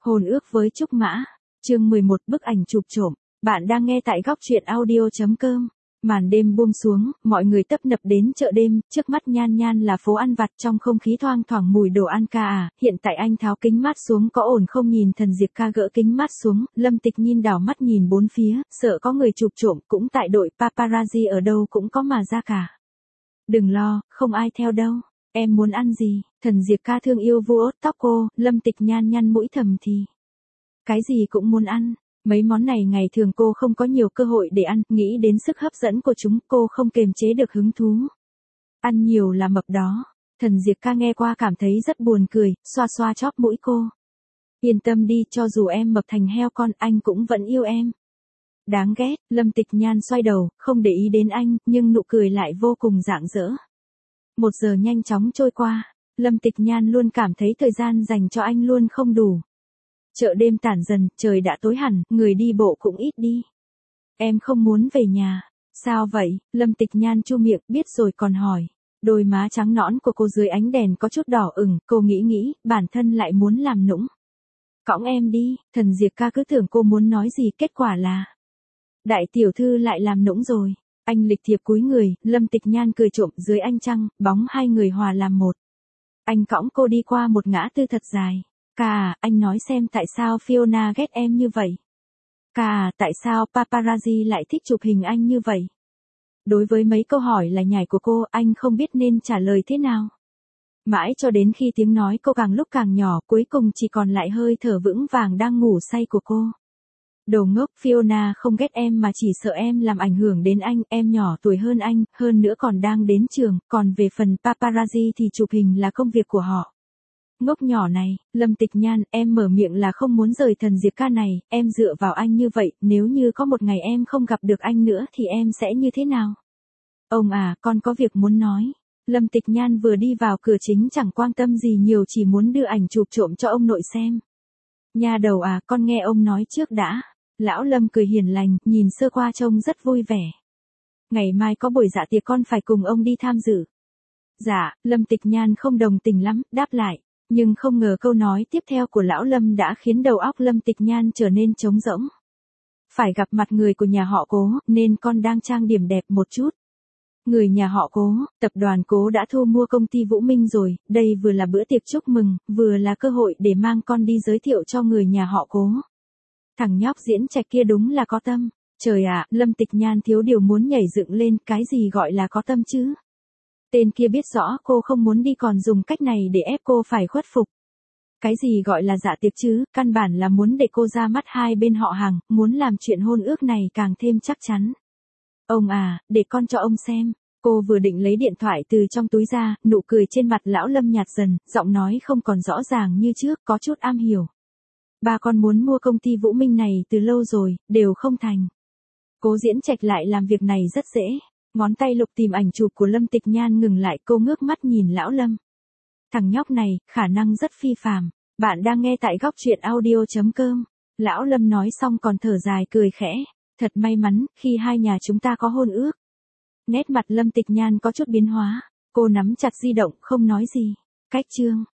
Hôn ước với Trúc Mã. Chương 11 bức ảnh chụp trộm. Bạn đang nghe tại góc truyện audio.com. Màn đêm buông xuống, mọi người tấp nập đến chợ đêm, trước mắt Nhan Nhan là phố ăn vặt trong không khí thoang thoảng mùi đồ ăn ca à. Hiện tại anh tháo kính mát xuống có ổn không, nhìn Thần Diệp Ca gỡ kính mát xuống, Lâm Tịch Nhiên đảo mắt nhìn bốn phía, sợ có người chụp trộm, cũng tại đội paparazzi ở đâu cũng có mà ra cả. Đừng lo, không ai theo đâu. Em muốn ăn gì? Thần Diệp Ca thương yêu vuốt tóc cô, Lâm Tịch Nhan nhăn mũi thầm thì. Cái gì cũng muốn ăn. Mấy món này ngày thường cô không có nhiều cơ hội để ăn, nghĩ đến sức hấp dẫn của chúng cô không kềm chế được hứng thú. Ăn nhiều là mập đó. Thần Diệp Ca nghe qua cảm thấy rất buồn cười, xoa xoa chóp mũi cô. Yên tâm đi, cho dù em mập thành heo con anh cũng vẫn yêu em. Đáng ghét, Lâm Tịch Nhan xoay đầu, không để ý đến anh, nhưng nụ cười lại vô cùng rạng rỡ. 1 giờ nhanh chóng trôi qua, Lâm Tịch Nhan luôn cảm thấy thời gian dành cho anh luôn không đủ. Chợ đêm tản dần, trời đã tối hẳn, người đi bộ cũng ít đi. Em không muốn về nhà. Sao vậy? Lâm Tịch Nhan chu miệng, biết rồi còn hỏi. Đôi má trắng nõn của cô dưới ánh đèn có chút đỏ ửng, cô nghĩ, bản thân lại muốn làm nũng. Cõng em đi, Thần Diệp Ca cứ tưởng cô muốn nói gì, kết quả là đại tiểu thư lại làm nũng rồi. Anh lịch thiệp cúi người, Lâm Tịch Nhan cười trộm, dưới ánh trăng, bóng hai người hòa làm một. Anh cõng cô đi qua một ngã tư thật dài. Ca à, anh nói xem tại sao Fiona ghét em như vậy. Ca à, tại sao paparazzi lại thích chụp hình anh như vậy. Đối với mấy câu hỏi lải nhải của cô, anh không biết nên trả lời thế nào. Mãi cho đến khi tiếng nói cô càng lúc càng nhỏ, cuối cùng chỉ còn lại hơi thở vững vàng đang ngủ say của cô. Đồ ngốc, Fiona không ghét em mà chỉ sợ em làm ảnh hưởng đến anh, em nhỏ tuổi hơn anh, hơn nữa còn đang đến trường, còn về phần paparazzi thì chụp hình là công việc của họ. Ngốc nhỏ này, Lâm Tịch Nhan, em mở miệng là không muốn rời Thần Diệp Ca này, em dựa vào anh như vậy, nếu như có một ngày em không gặp được anh nữa thì em sẽ như thế nào? Ông à, con có việc muốn nói. Lâm Tịch Nhan vừa đi vào cửa chính chẳng quan tâm gì nhiều, chỉ muốn đưa ảnh chụp trộm cho ông nội xem. Nha đầu à, con nghe ông nói trước đã. Lão Lâm cười hiền lành, nhìn sơ qua trông rất vui vẻ. Ngày mai có buổi dạ tiệc con phải cùng ông đi tham dự. Dạ, Lâm Tịch Nhan không đồng tình lắm, đáp lại. Nhưng không ngờ câu nói tiếp theo của Lão Lâm đã khiến đầu óc Lâm Tịch Nhan trở nên trống rỗng. Phải gặp mặt người của nhà họ Cố, nên con đang trang điểm đẹp một chút. Người nhà họ Cố, tập đoàn Cố đã thu mua công ty Vũ Minh rồi, đây vừa là bữa tiệc chúc mừng, vừa là cơ hội để mang con đi giới thiệu cho người nhà họ Cố. Thằng nhóc diễn trạch kia đúng là có tâm. Trời ạ, Lâm Tịch Nhan thiếu điều muốn nhảy dựng lên, cái gì gọi là có tâm chứ? Tên kia biết rõ cô không muốn đi còn dùng cách này để ép cô phải khuất phục. Cái gì gọi là dạ tiệc chứ, căn bản là muốn để cô ra mắt hai bên họ hàng, muốn làm chuyện hôn ước này càng thêm chắc chắn. Ông à, để con cho ông xem. Cô vừa định lấy điện thoại từ trong túi ra, nụ cười trên mặt Lão Lâm nhạt dần, giọng nói không còn rõ ràng như trước, có chút am hiểu. Ba con muốn mua công ty Vũ Minh này từ lâu rồi, đều không thành. Cố Diễn Trạch lại làm việc này rất dễ. Ngón tay lục tìm ảnh chụp của Lâm Tịch Nhan ngừng lại, cô ngước mắt nhìn Lão Lâm. Thằng nhóc này, khả năng rất phi phàm. Bạn đang nghe tại góc truyện audio.com. Lão Lâm nói xong còn thở dài cười khẽ. Thật may mắn, khi hai nhà chúng ta có hôn ước. Nét mặt Lâm Tịch Nhan có chút biến hóa. Cô nắm chặt di động, không nói gì. Cách chương.